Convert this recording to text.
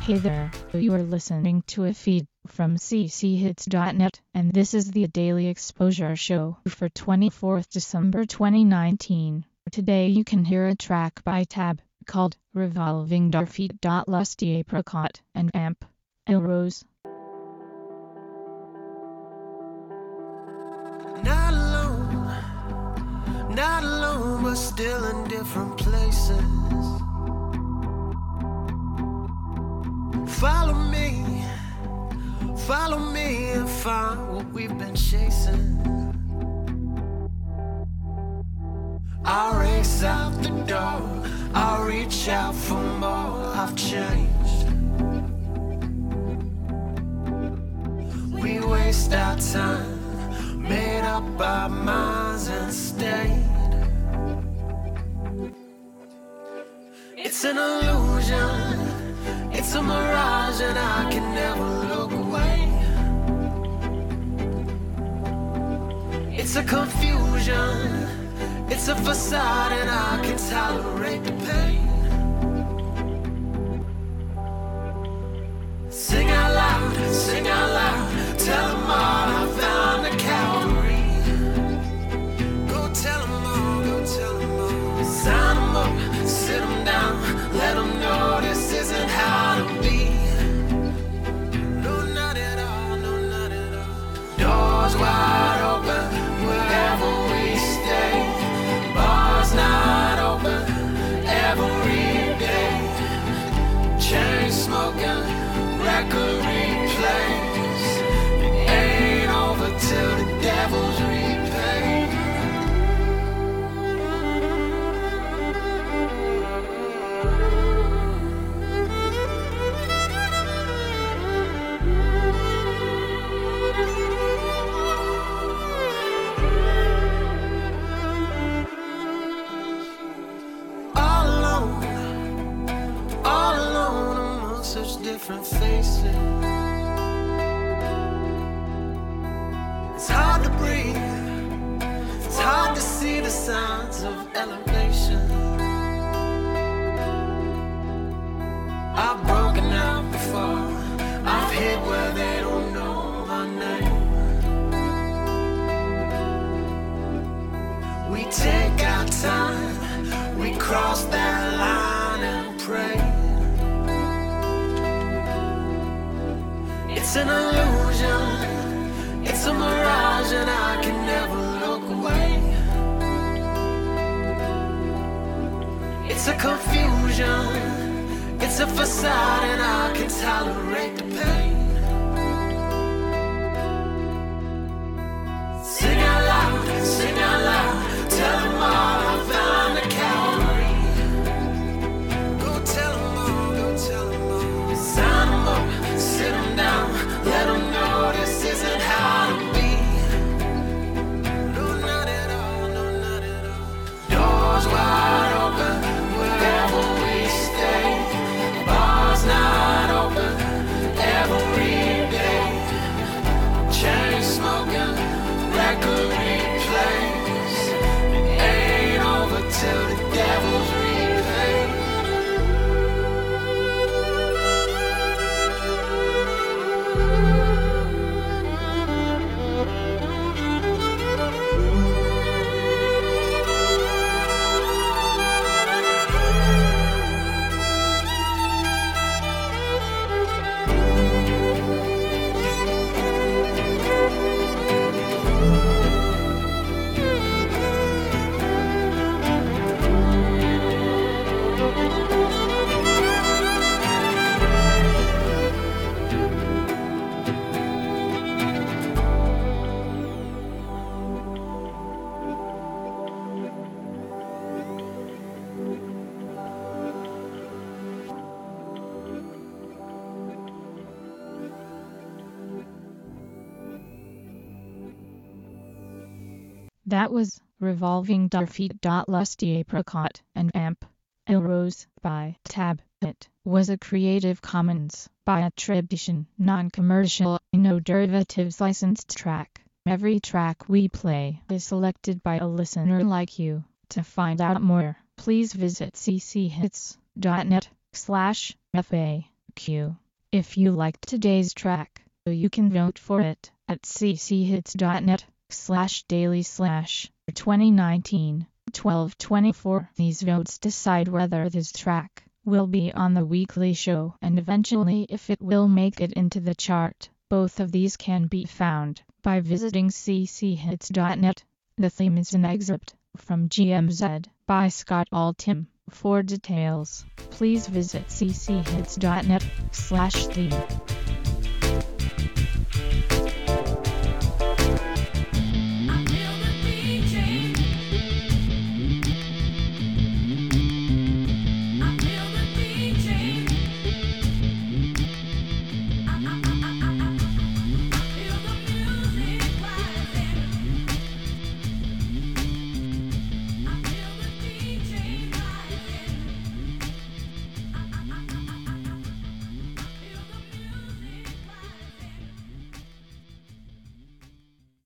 Hey there, you are listening to a feed from cchits.net, and this is the Daily Exposure Show for 24th December 2019. Today you can hear a track by Tab, called Revolving Darfeet. Lusty Apricot, and Amp. Elrose. Not alone, but still in different places. Follow me and find what we've been chasing. I'll race out the door, I'll reach out for more. I've changed. We waste our time, made up our minds and stayed. It's an illusion, it's a mirage, and I can never look away. It's a confusion, it's a facade, and I can tolerate the pain. Sing out loud, tell them all I found the Calvary. Go tell them all, sign them up, sit them down, let them know this isn't how to be. No, not at all, no, not at all. Doors wide open, wherever we stay. Bars not open, every day. Chain smoking, record replays. It ain't over till the devil's repaid. All alone among such different faces. It's hard to breathe, it's hard to see the signs of elevation. I've broken out before, I've hid where they don't know my name. We take our time, we cross that line and pray. It's an illusion, it's a mirage, and I can never look away. It's a confusion, it's a facade, and I can tolerate the pain. Sing out loud, tell them all I found the Calvary. Go tell them all, sign them up, sit them down, let them know this isn't how to be. No, not at all, no, not at all. Doors wide open, wherever we stay. Bars not open, every day. Chain smoking, record replays. It ain't over till the devil's repaid. That was Revolving Darfeet. Lusty Apricot, and Amp. Elrose by Tab. It was a Creative Commons by attribution, non-commercial, no derivatives licensed track. Every track we play is selected by a listener like you. To find out more, please visit cchits.net/FAQ. FAQ. If you liked today's track, you can vote for it at cchits.net/daily/2019-1224. These votes decide whether this track will be on the weekly show and eventually if it will make it into the chart. Both of these can be found by visiting cchits.net. The theme is an excerpt from GMZ by Scott Altham. For details, please visit cchits.net/theme.